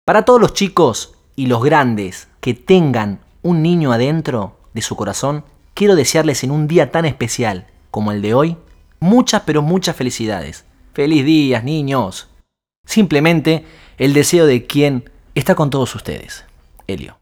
Para todos los chicos y los grandes que tengan un niño adentro de su corazón, quiero desearles en un día tan especial como el de hoy, muchas pero muchas felicidades. ¡Feliz días, niños! Simplemente el deseo de quien está con todos ustedes, Helio.